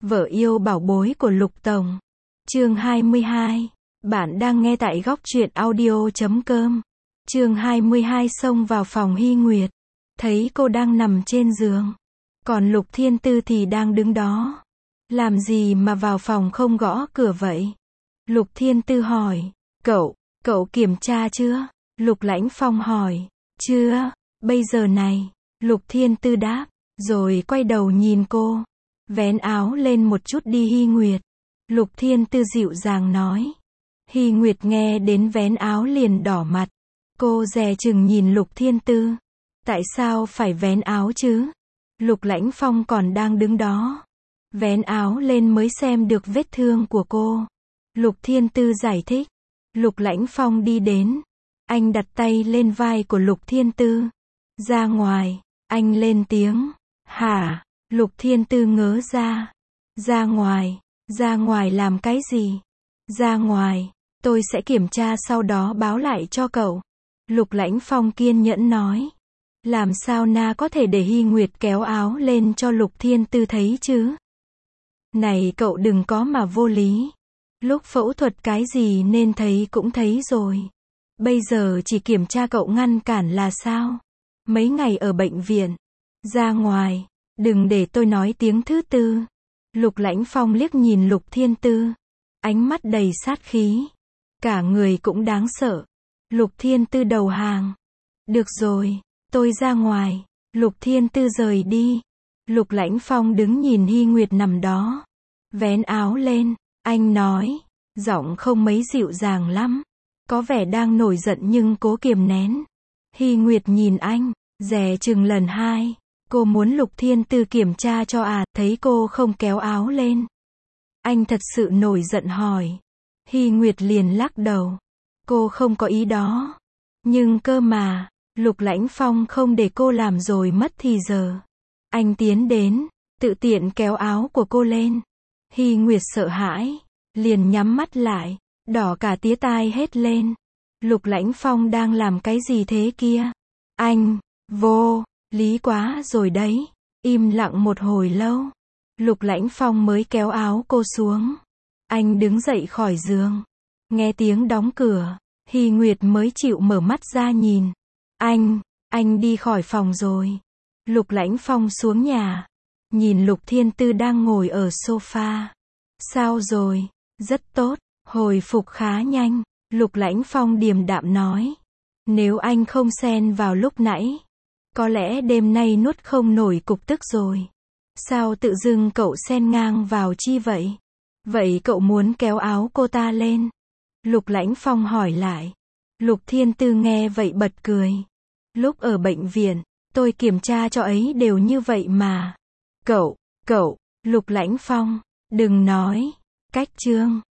Vợ yêu bảo bối của Lục Tổng. Chương 22. Bạn đang nghe tại góc truyện audio.com. Chương 22. Xông vào phòng Hy Nguyệt. Thấy cô đang nằm trên giường. Còn Lục Thiên Tư thì đang đứng đó. Làm gì mà vào phòng không gõ cửa vậy? Lục Thiên Tư hỏi. Cậu kiểm tra chưa? Lục Lãnh Phong hỏi. Chưa, bây giờ này. Lục Thiên Tư đáp. Rồi quay đầu nhìn cô. Vén áo lên một chút đi Hy Nguyệt. Lục Thiên Tư dịu dàng nói. Hy Nguyệt nghe đến vén áo liền đỏ mặt. Cô dè chừng nhìn Lục Thiên Tư. Tại sao phải vén áo chứ? Lục Lãnh Phong còn đang đứng đó. Vén áo lên mới xem được vết thương của cô. Lục Thiên Tư giải thích. Lục Lãnh Phong đi đến. Anh đặt tay lên vai của Lục Thiên Tư. Ra ngoài. Anh lên tiếng. Hả? Lục Thiên Tư ngớ ra. Ra ngoài làm cái gì? Ra ngoài, tôi sẽ kiểm tra sau đó báo lại cho cậu. Lục Lãnh Phong kiên nhẫn nói. Làm sao na có thể để Hy Nguyệt kéo áo lên cho Lục Thiên Tư thấy chứ? Này cậu đừng có mà vô lý. Lúc phẫu thuật cái gì nên thấy cũng thấy rồi. Bây giờ chỉ kiểm tra cậu ngăn cản là sao? Mấy ngày ở bệnh viện. Ra ngoài. Đừng để tôi nói tiếng thứ tư. Lục Lãnh Phong liếc nhìn Lục Thiên Tư. Ánh mắt đầy sát khí. Cả người cũng đáng sợ. Lục Thiên Tư đầu hàng. Được rồi, tôi ra ngoài. Lục Thiên Tư rời đi. Lục Lãnh Phong đứng nhìn Hy Nguyệt nằm đó. Vén áo lên. Anh nói. Giọng không mấy dịu dàng lắm. Có vẻ đang nổi giận nhưng cố kiềm nén. Hy Nguyệt nhìn anh. Dè chừng lần hai. Cô muốn Lục Thiên Tư kiểm tra cho thấy cô không kéo áo lên. Anh thật sự nổi giận hỏi. Hy Nguyệt liền lắc đầu. Cô không có ý đó. Nhưng cơ mà, Lục Lãnh Phong không để cô làm rồi mất thì giờ. Anh tiến đến, tự tiện kéo áo của cô lên. Hy Nguyệt sợ hãi, liền nhắm mắt lại, đỏ cả tía tai hết lên. Lục Lãnh Phong đang làm cái gì thế kia? Anh, vô lý quá rồi đấy. Im lặng một hồi lâu. Lục Lãnh Phong mới kéo áo cô xuống. Anh đứng dậy khỏi giường. Nghe tiếng đóng cửa. Hy Nguyệt mới chịu mở mắt ra nhìn. Anh đi khỏi phòng rồi. Lục Lãnh Phong xuống nhà. Nhìn Lục Thiên Tư đang ngồi ở sofa. Sao rồi? Rất tốt. Hồi phục khá nhanh. Lục Lãnh Phong điềm đạm nói. Nếu anh không xen vào lúc nãy. Có lẽ đêm nay nuốt không nổi cục tức rồi. Sao tự dưng cậu xen ngang vào chi vậy? Vậy cậu muốn kéo áo cô ta lên? Lục Lãnh Phong hỏi lại. Lục Thiên Tư nghe vậy bật cười. Lúc ở bệnh viện, tôi kiểm tra cho ấy đều như vậy mà. Cậu, Lục Lãnh Phong, đừng nói. Cách chương